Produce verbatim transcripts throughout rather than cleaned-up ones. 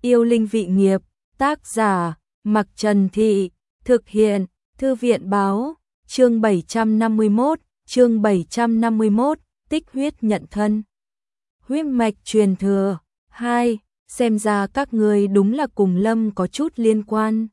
Yêu linh vị nghiệp, tác giả, Mặc Trần Thị, thực hiện, Thư viện báo, chương bảy trăm năm mươi mốt, chương bảy trăm năm mươi mốt, tích huyết nhận thân. Huyết mạch truyền thừa, hai, xem ra các ngươi đúng là cùng Lâm có chút liên quan.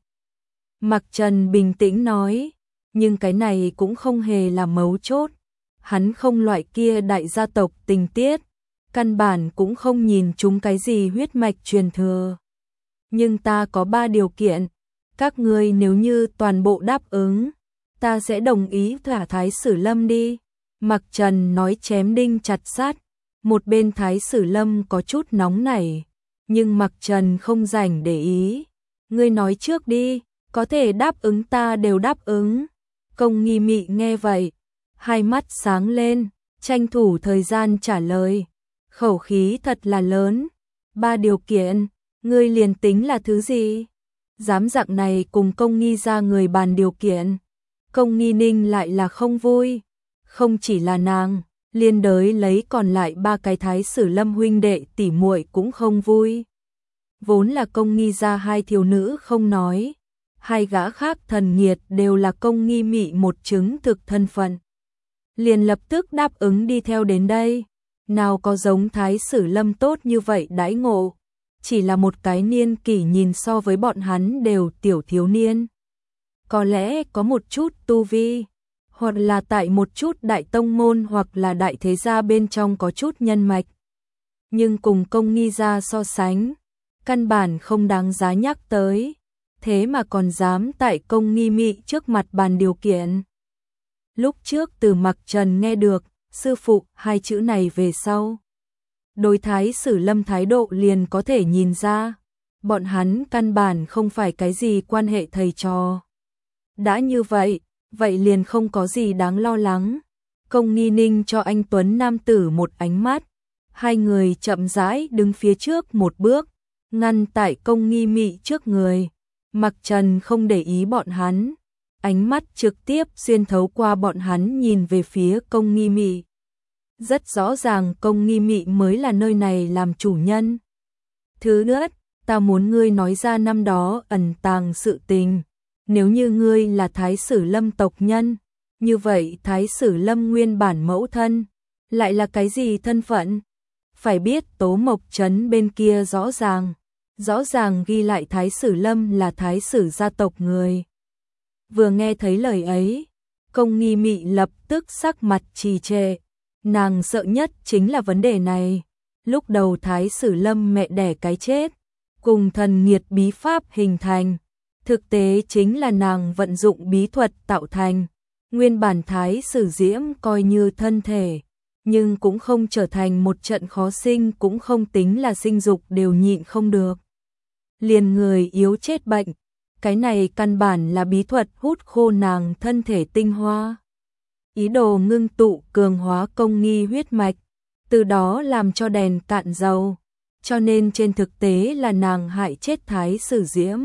Mặc Trần bình tĩnh nói, nhưng cái này cũng không hề là mấu chốt. Hắn không loại kia đại gia tộc tình tiết, căn bản cũng không nhìn chúng cái gì huyết mạch truyền thừa. Nhưng ta có ba điều kiện, các ngươi nếu như toàn bộ đáp ứng, ta sẽ đồng ý thả Thái Sử Lâm đi. Mặc Trần nói chém đinh chặt sắt, một bên Thái Sử Lâm có chút nóng nảy, nhưng Mặc Trần không rảnh để ý. Ngươi nói trước đi, có thể đáp ứng ta đều đáp ứng. Công Nghi Mị nghe vậy, hai mắt sáng lên, tranh thủ thời gian trả lời. Khẩu khí thật là lớn. Ba điều kiện, ngươi liền tính là thứ gì? Dám dạng này cùng Công Nghi ra người bàn điều kiện. Công Nghi Ninh lại là không vui. Không chỉ là nàng, liên đới lấy còn lại ba cái Thái Sử Lâm huynh đệ tỉ muội cũng không vui. Vốn là Công Nghi ra hai thiếu nữ không nói, hai gã khác thần nghiệt đều là Công Nghi Mị một chứng thực thân phận. Liền lập tức đáp ứng đi theo đến đây. Nào có giống Thái Sử Lâm tốt như vậy đãi ngộ, chỉ là một cái niên kỷ nhìn so với bọn hắn đều tiểu thiếu niên. Có lẽ có một chút tu vi, hoặc là tại một chút đại tông môn hoặc là đại thế gia bên trong có chút nhân mạch. Nhưng cùng Công Nghi gia so sánh, căn bản không đáng giá nhắc tới, thế mà còn dám tại Công Nghi Mị trước mặt bàn điều kiện. Lúc trước từ Mặc Trần nghe được sư phụ hai chữ này về sau, đối Thái Sử Lâm thái độ liền có thể nhìn ra, bọn hắn căn bản không phải cái gì quan hệ thầy trò. Đã như vậy, vậy liền không có gì đáng lo lắng. Công Nghi Ninh cho anh tuấn nam tử một ánh mắt, hai người chậm rãi đứng phía trước một bước, ngăn tại Công Nghi Mị trước người. Mặc Trần không để ý bọn hắn, ánh mắt trực tiếp xuyên thấu qua bọn hắn nhìn về phía Công Nghi Mị. Rất rõ ràng Công Nghi Mị mới là nơi này làm chủ nhân. Thứ nữa, ta muốn ngươi nói ra năm đó ẩn tàng sự tình. Nếu như ngươi là Thái Sử Lâm tộc nhân, như vậy Thái Sử Lâm nguyên bản mẫu thân, lại là cái gì thân phận? Phải biết Tố Mộc Trấn bên kia rõ ràng, rõ ràng ghi lại Thái Sử Lâm là Thái Sử gia tộc người. Vừa nghe thấy lời ấy, Công Nghi Mị lập tức sắc mặt trì trệ. Nàng sợ nhất chính là vấn đề này. Lúc đầu Thái Sử Lâm mẹ đẻ cái chết, cùng thần nghiệt bí pháp hình thành, thực tế chính là nàng vận dụng bí thuật tạo thành. Nguyên bản Thái Sử Diễm coi như thân thể, nhưng cũng không trở thành một trận khó sinh, cũng không tính là sinh dục đều nhịn không được. Liền người yếu chết bệnh, cái này căn bản là bí thuật hút khô nàng thân thể tinh hoa. Ý đồ ngưng tụ cường hóa Công Nghi huyết mạch, từ đó làm cho đèn cạn dầu, cho nên trên thực tế là nàng hại chết Thái Sử Diễm.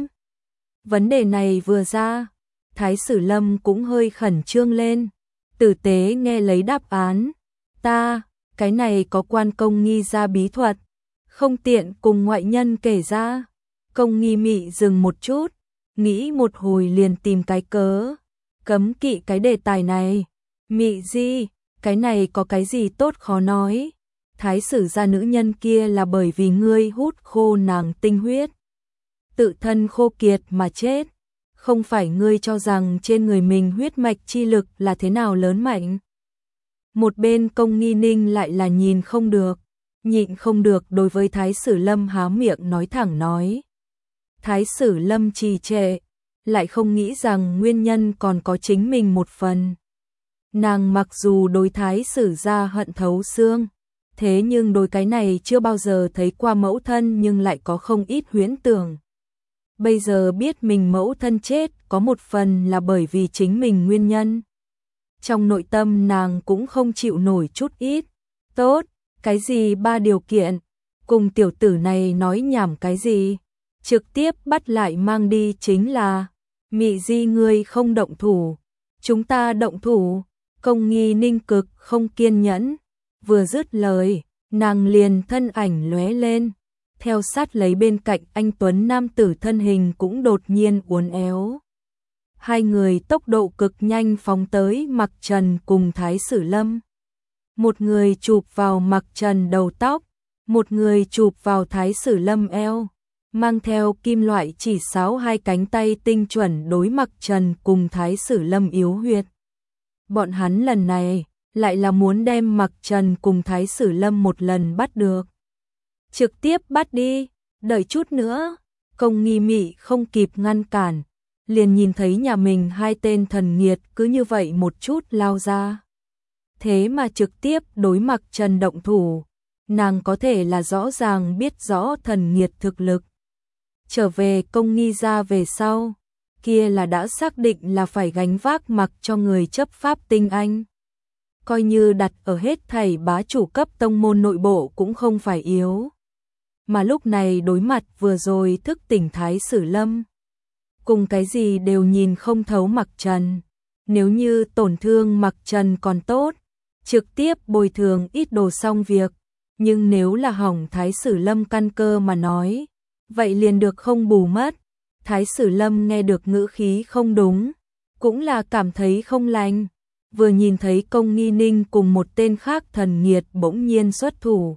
Vấn đề này vừa ra, Thái Sử Lâm cũng hơi khẩn trương lên, tử tế nghe lấy đáp án. Ta, cái này có quan Công Nghi ra bí thuật, không tiện cùng ngoại nhân kể ra. Công Nghi Mị dừng một chút, nghĩ một hồi liền tìm cái cớ, cấm kỵ cái đề tài này. Mị Di, cái này có cái gì tốt khó nói. Thái Sử gia nữ nhân kia là bởi vì ngươi hút khô nàng tinh huyết, tự thân khô kiệt mà chết. Không phải ngươi cho rằng trên người mình huyết mạch chi lực là thế nào lớn mạnh. Một bên Công Nghi Ninh lại là nhìn không được, nhịn không được đối với Thái Sử Lâm há miệng nói thẳng nói. Thái Sử Lâm trì trệ, lại không nghĩ rằng nguyên nhân còn có chính mình một phần. Nàng mặc dù đối Thái Sử gia hận thấu xương, thế nhưng đối cái này chưa bao giờ thấy qua mẫu thân, nhưng lại có không ít huyễn tưởng. Bây giờ biết mình mẫu thân chết có một phần là bởi vì chính mình nguyên nhân. Trong nội tâm nàng cũng không chịu nổi chút ít. Tốt, cái gì ba điều kiện, cùng tiểu tử này nói nhảm cái gì, trực tiếp bắt lại mang đi chính là. Mị Di ngươi không động thủ, chúng ta động thủ. Công Nghi Ninh cực không kiên nhẫn, vừa dứt lời, nàng liền thân ảnh lóe lên, theo sát lấy bên cạnh anh tuấn nam tử thân hình cũng đột nhiên uốn éo. Hai người tốc độ cực nhanh phóng tới Mặc Trần cùng Thái Sử Lâm. Một người chụp vào Mặc Trần đầu tóc, một người chụp vào Thái Sử Lâm eo, mang theo kim loại chỉ sáo hai cánh tay tinh chuẩn đối Mặc Trần cùng Thái Sử Lâm yếu huyệt. Bọn hắn lần này lại là muốn đem Mặc Trần cùng Thái Sử Lâm một lần bắt được. Trực tiếp bắt đi, đợi chút nữa. Công Nghi Mị không kịp ngăn cản, liền nhìn thấy nhà mình hai tên thần nghiệt cứ như vậy một chút lao ra. Thế mà trực tiếp đối Mặc Trần động thủ, nàng có thể là rõ ràng biết rõ thần nghiệt thực lực. Trở về Công Nghi gia về sau, kia là đã xác định là phải gánh vác mặc cho người chấp pháp tinh anh. Coi như đặt ở hết thảy bá chủ cấp tông môn nội bộ cũng không phải yếu. Mà lúc này đối mặt vừa rồi thức tỉnh Thái Sử Lâm, cùng cái gì đều nhìn không thấu Mặc Trần. Nếu như tổn thương Mặc Trần còn tốt, trực tiếp bồi thường ít đồ xong việc. Nhưng nếu là hỏng Thái Sử Lâm căn cơ mà nói, vậy liền được không bù mất. Thái Sử Lâm nghe được ngữ khí không đúng, cũng là cảm thấy không lành. Vừa nhìn thấy Công Nghi Ninh cùng một tên khác thần nghiệt bỗng nhiên xuất thủ,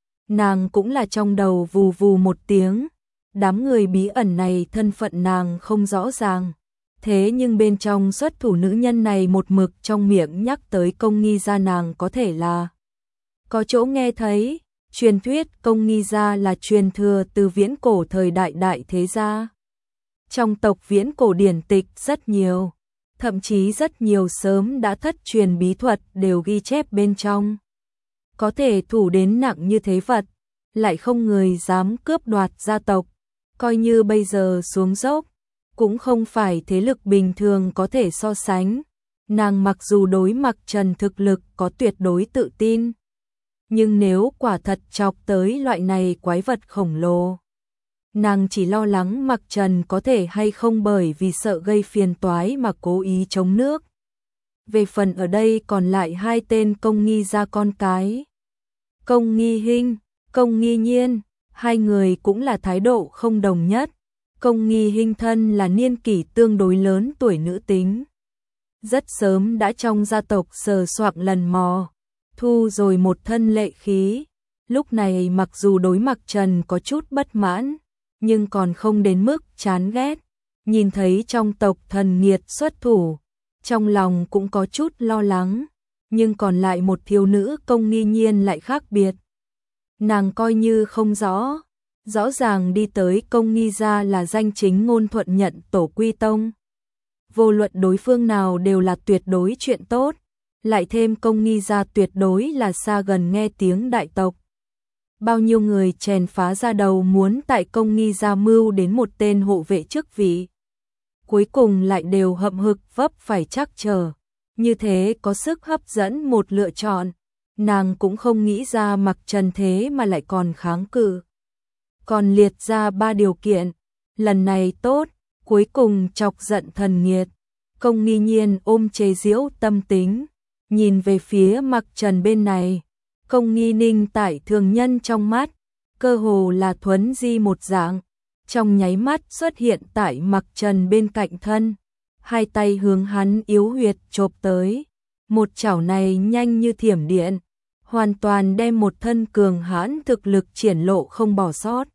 nàng cũng là trong đầu vù vù một tiếng. Đám người bí ẩn này thân phận nàng không rõ ràng, thế nhưng bên trong xuất thủ nữ nhân này một mực trong miệng nhắc tới Công Nghi gia, nàng có thể là có chỗ nghe thấy. Truyền thuyết Công Nghi gia là truyền thừa từ viễn cổ thời đại đại thế gia. Trong tộc viễn cổ điển tịch rất nhiều, thậm chí rất nhiều sớm đã thất truyền bí thuật đều ghi chép bên trong. Có thể thủ đến nặng như thế vật, lại không người dám cướp đoạt gia tộc. Coi như bây giờ xuống dốc, cũng không phải thế lực bình thường có thể so sánh. Nàng mặc dù đối Mặc Trần thực lực có tuyệt đối tự tin, nhưng nếu quả thật chọc tới loại này quái vật khổng lồ, nàng chỉ lo lắng Mặc Trần có thể hay không bởi vì sợ gây phiền toái mà cố ý chống nước. Về phần ở đây còn lại hai tên Công Nghi gia con cái, Công Nghi Hinh, Công Nghi Nhiên, hai người cũng là thái độ không đồng nhất. Công Nghi Hinh thân là niên kỷ tương đối lớn tuổi nữ tính, rất sớm đã trong gia tộc sờ soạng lần mò, thu rồi một thân lệ khí. Lúc này mặc dù đối Mặc Trần có chút bất mãn, nhưng còn không đến mức chán ghét. Nhìn thấy trong tộc thần nghiệt xuất thủ, trong lòng cũng có chút lo lắng. Nhưng còn lại một thiếu nữ Công Nghi Nhiên lại khác biệt. Nàng coi như không rõ, rõ ràng đi tới Công Nghi gia là danh chính ngôn thuận nhận tổ quy tông. Vô luận đối phương nào đều là tuyệt đối chuyện tốt, lại thêm Công Nghi gia tuyệt đối là xa gần nghe tiếng đại tộc. Bao nhiêu người chèn phá ra đầu muốn tại Công Nghi gia mưu đến một tên hộ vệ chức vị, cuối cùng lại đều hậm hực vấp phải trắc trở. Như thế có sức hấp dẫn một lựa chọn, nàng cũng không nghĩ ra Mặc Trần thế mà lại còn kháng cự. Còn liệt ra ba điều kiện, lần này tốt, cuối cùng chọc giận thần nghiệt. Công Nghi Nhiên ôm chế giễu tâm tính, nhìn về phía Mặc Trần bên này. Công Nghi Ninh tại thường nhân trong mắt, cơ hồ là thuấn di một dạng, trong nháy mắt xuất hiện tại Mặc Trần bên cạnh thân, hai tay hướng hắn yếu huyệt chộp tới. Một chảo này nhanh như thiểm điện, hoàn toàn đem một thân cường hãn thực lực triển lộ không bỏ sót.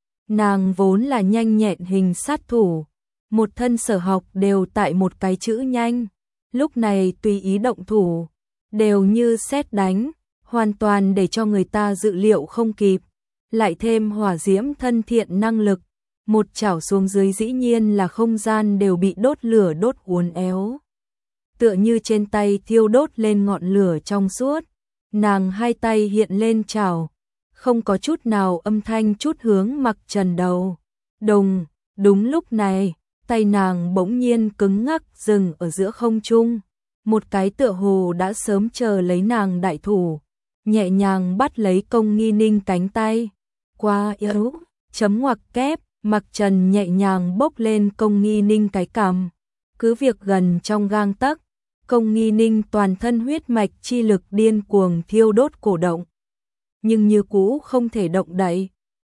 Nàng vốn là nhanh nhẹn hình sát thủ, một thân sở học đều tại một cái chữ nhanh, lúc này tùy ý động thủ, đều như sét đánh, hoàn toàn để cho người ta dự liệu không kịp. Lại thêm hỏa diễm thân thiện năng lực, một chảo xuống dưới dĩ nhiên là không gian đều bị đốt lửa đốt uốn éo. Tựa như trên tay thiêu đốt lên ngọn lửa trong suốt, nàng hai tay hiện lên chảo, không có chút nào âm thanh chút hướng Mặc Trần đầu. Đồng, đúng lúc này, tay nàng bỗng nhiên cứng ngắc dừng ở giữa không trung. Một cái tựa hồ đã sớm chờ lấy nàng đại thủ, nhẹ nhàng bắt lấy Công Nghi Ninh cánh tay. Qua yếu, chấm ngoặc kép, Mặc Trần nhẹ nhàng bốc lên Công Nghi Ninh cái cằm. Cứ việc gần trong gang tấc, Công Nghi Ninh toàn thân huyết mạch chi lực điên cuồng thiêu đốt cổ động, nhưng như cũ không thể động đậy.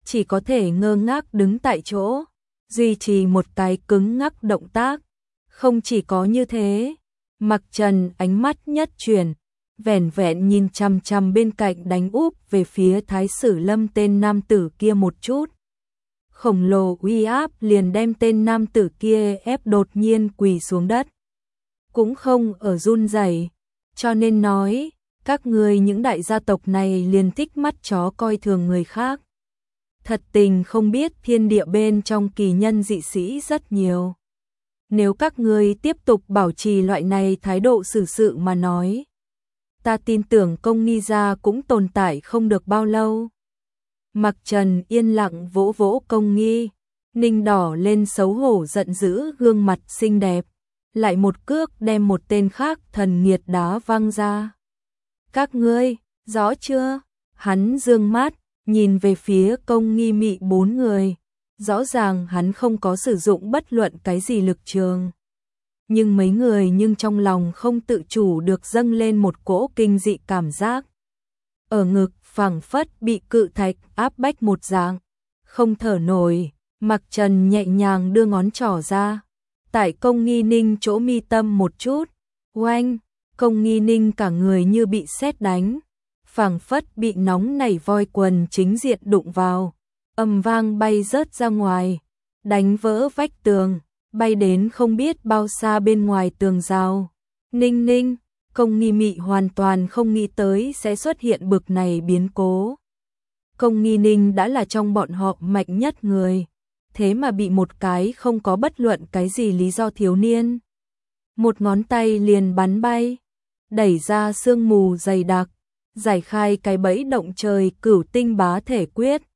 chỉ có thể ngơ ngác đứng tại chỗ, duy trì một cái cứng ngắc động tác. Không chỉ có như thế, Mặc Trần ánh mắt nhất chuyển, vẻn vẹn nhìn chằm chằm bên cạnh đánh úp về phía Thái Sử Lâm tên nam tử kia một chút. Khổng lồ uy áp liền đem tên nam tử kia ép đột nhiên quỳ xuống đất. Cũng không ở run rẩy, cho nên nói, các ngươi những đại gia tộc này liền thích mắt chó coi thường người khác. Thật tình không biết thiên địa bên trong kỳ nhân dị sĩ rất nhiều. Nếu các ngươi tiếp tục bảo trì loại này thái độ xử sự mà nói, ta tin tưởng Công Nghi gia cũng tồn tại không được bao lâu. Mặc Trần yên lặng vỗ vỗ Công Nghi, Ninh đỏ lên xấu hổ giận dữ gương mặt xinh đẹp, lại một cước đem một tên khác thần nghiệt đá văng ra. Các ngươi, rõ chưa? Hắn dương mắt, nhìn về phía Công Nghi mị bốn người. Rõ ràng hắn không có sử dụng bất luận cái gì lực trường. Nhưng mấy người nhưng trong lòng không tự chủ được dâng lên một cỗ kinh dị cảm giác. Ở ngực phảng phất bị cự thạch áp bách một dạng, không thở nổi. Mặc Trần nhẹ nhàng đưa ngón trỏ ra, tại Công Nghi Ninh chỗ mi tâm một chút. Oanh, Công Nghi Ninh cả người như bị sét đánh, phảng phất bị nóng nảy voi quần chính diện đụng vào, ầm vang bay rớt ra ngoài, đánh vỡ vách tường, bay đến không biết bao xa bên ngoài tường rào. Ninh Ninh, Công Nghi Mị hoàn toàn không nghĩ tới sẽ xuất hiện bực này biến cố. Công Nghi Ninh đã là trong bọn họ mạnh nhất người, thế mà bị một cái không có bất luận cái gì lý do thiếu niên. Một ngón tay liền bắn bay, đẩy ra sương mù dày đặc, giải khai cái bẫy động trời cửu tinh bá thể quyết.